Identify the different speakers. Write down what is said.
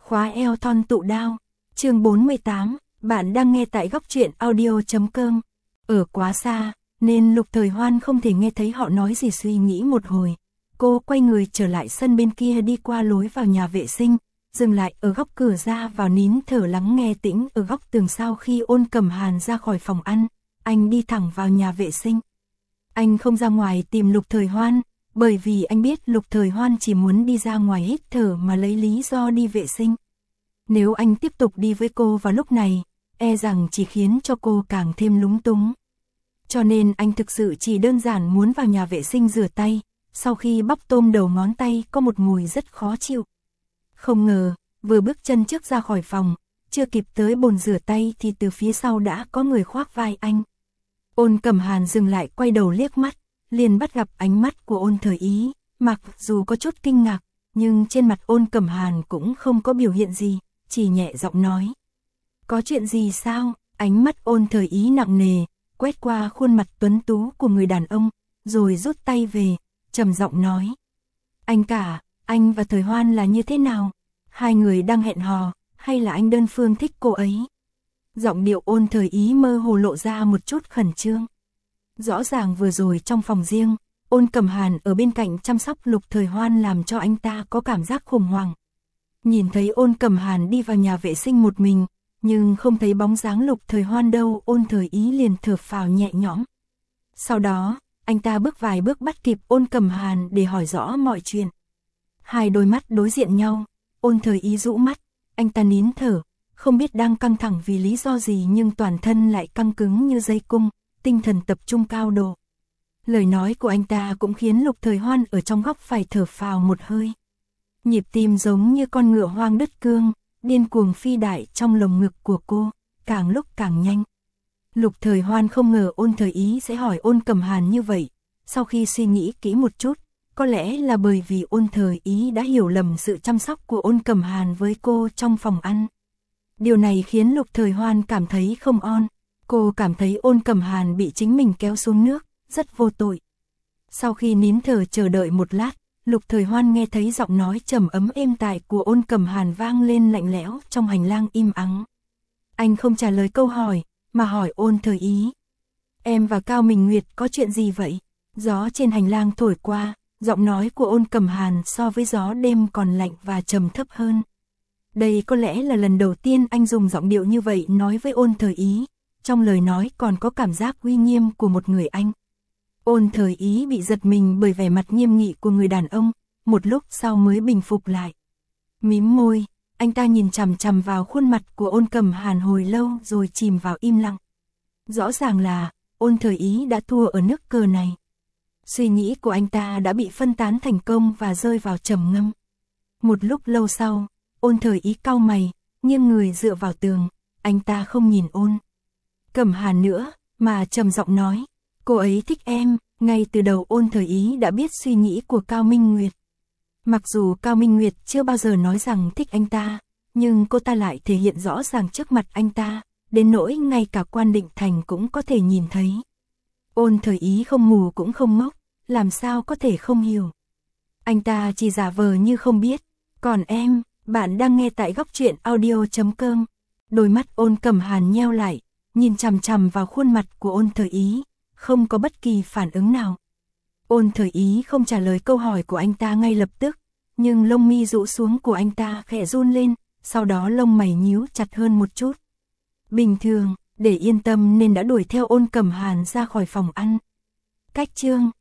Speaker 1: Khóa eo thon tụ đao. Chương 48, bạn đang nghe tại góc truyện audio.com. Ở quá xa, nên Lục Thời Hoan không thể nghe thấy họ nói gì, suy nghĩ một hồi. Cô quay người trở lại sân bên kia, đi qua lối vào nhà vệ sinh, dừng lại ở góc cửa ra vào, nín thở lắng nghe tĩnh ở góc tường. Sau khi Ôn Cẩm Hàn ra khỏi phòng ăn, anh đi thẳng vào nhà vệ sinh. Anh không ra ngoài tìm Lục Thời Hoan, bởi vì anh biết Lục Thời Hoan chỉ muốn đi ra ngoài hít thở mà lấy lý do đi vệ sinh. Nếu anh tiếp tục đi với cô vào lúc này, e rằng chỉ khiến cho cô càng thêm lúng túng. Cho nên anh thực sự chỉ đơn giản muốn vào nhà vệ sinh rửa tay, sau khi bóc tôm đầu ngón tay có một mùi rất khó chịu. Không ngờ, vừa bước chân trước ra khỏi phòng, chưa kịp tới bồn rửa tay thì từ phía sau đã có người khoác vai anh. Ôn Cẩm Hàn dừng lại, quay đầu liếc mắt, liền bắt gặp ánh mắt của Ôn Thời Ý. Mặc dù có chút kinh ngạc, nhưng trên mặt Ôn Cẩm Hàn cũng không có biểu hiện gì, chỉ nhẹ giọng nói. Có chuyện gì sao? Ánh mắt Ôn Thời Ý nặng nề, quét qua khuôn mặt tuấn tú của người đàn ông, rồi rút tay về, trầm giọng nói. Anh cả, anh và Thời Hoan là như thế nào? Hai người đang hẹn hò, hay là anh đơn phương thích cô ấy? Giọng điệu Ôn Thời Ý mơ hồ lộ ra một chút khẩn trương. Rõ ràng vừa rồi trong phòng riêng, Ôn Cẩm Hàn ở bên cạnh chăm sóc Lục Thời Hoan làm cho anh ta có cảm giác khủng hoảng. Nhìn thấy Ôn Cẩm Hàn đi vào nhà vệ sinh một mình, nhưng không thấy bóng dáng Lục Thời Hoan đâu, Ôn Thời Ý liền thở phào nhẹ nhõm. Sau đó, anh ta bước vài bước bắt kịp Ôn Cẩm Hàn để hỏi rõ mọi chuyện. Hai đôi mắt đối diện nhau, Ôn Thời Ý rũ mắt, anh ta nín thở, không biết đang căng thẳng vì lý do gì nhưng toàn thân lại căng cứng như dây cung, tinh thần tập trung cao độ. Lời nói của anh ta cũng khiến Lục Thời Hoan ở trong góc phải thở phào một hơi. Nhịp tim giống như con ngựa hoang đứt cương, điên cuồng phi đại trong lồng ngực của cô, càng lúc càng nhanh. Lục Thời Hoan không ngờ Ôn Thời Ý sẽ hỏi Ôn Cẩm Hàn như vậy. Sau khi suy nghĩ kỹ một chút, có lẽ là bởi vì Ôn Thời Ý đã hiểu lầm sự chăm sóc của Ôn Cẩm Hàn với cô trong phòng ăn. Điều này khiến Lục Thời Hoan cảm thấy không on. Cô cảm thấy Ôn Cẩm Hàn bị chính mình kéo xuống nước, rất vô tội. Sau khi nín thở chờ đợi một lát, Lục Thời Hoan nghe thấy giọng nói trầm ấm êm tai của Ôn Cẩm Hàn vang lên lạnh lẽo trong hành lang im ắng. Anh không trả lời câu hỏi, mà hỏi Ôn Thời Ý. Em và Cao Minh Nguyệt có chuyện gì vậy? Gió trên hành lang thổi qua, giọng nói của Ôn Cẩm Hàn so với gió đêm còn lạnh và trầm thấp hơn. Đây có lẽ là lần đầu tiên anh dùng giọng điệu như vậy nói với Ôn Thời Ý, trong lời nói còn có cảm giác uy nghiêm của một người anh. Ôn Thời Ý bị giật mình bởi vẻ mặt nghiêm nghị của người đàn ông, một lúc sau mới bình phục lại. Mím môi, anh ta nhìn chằm chằm vào khuôn mặt của Ôn Cẩm Hàn hồi lâu rồi chìm vào im lặng. Rõ ràng là, Ôn Thời Ý đã thua ở nước cờ này. Suy nghĩ của anh ta đã bị phân tán thành công và rơi vào trầm ngâm. Một lúc lâu sau, Ôn Thời Ý cau mày, nghiêng người dựa vào tường, anh ta không nhìn Ôn Cẩm Hàn nữa, mà trầm giọng nói. Cô ấy thích em. Ngay từ đầu Ôn Thời Ý đã biết suy nghĩ của Cao Minh Nguyệt. Mặc dù Cao Minh Nguyệt chưa bao giờ nói rằng thích anh ta, nhưng cô ta lại thể hiện rõ ràng trước mặt anh ta, đến nỗi ngay cả Quan Định Thành cũng có thể nhìn thấy. Ôn Thời Ý không mù cũng không ngốc, làm sao có thể không hiểu. Anh ta chỉ giả vờ như không biết. Còn em, bạn đang nghe tại góc truyện audio.com. Đôi mắt Ôn Cẩm Hàn nheo lại, nhìn chằm chằm vào khuôn mặt của Ôn Thời Ý, không có bất kỳ phản ứng nào. Ôn Thời Ý không trả lời câu hỏi của anh ta ngay lập tức, nhưng lông mi rũ xuống của anh ta khẽ run lên, sau đó lông mày nhíu chặt hơn một chút. Bình thường, để yên tâm nên đã đuổi theo Ôn Cẩm Hàn ra khỏi phòng ăn. Cách chương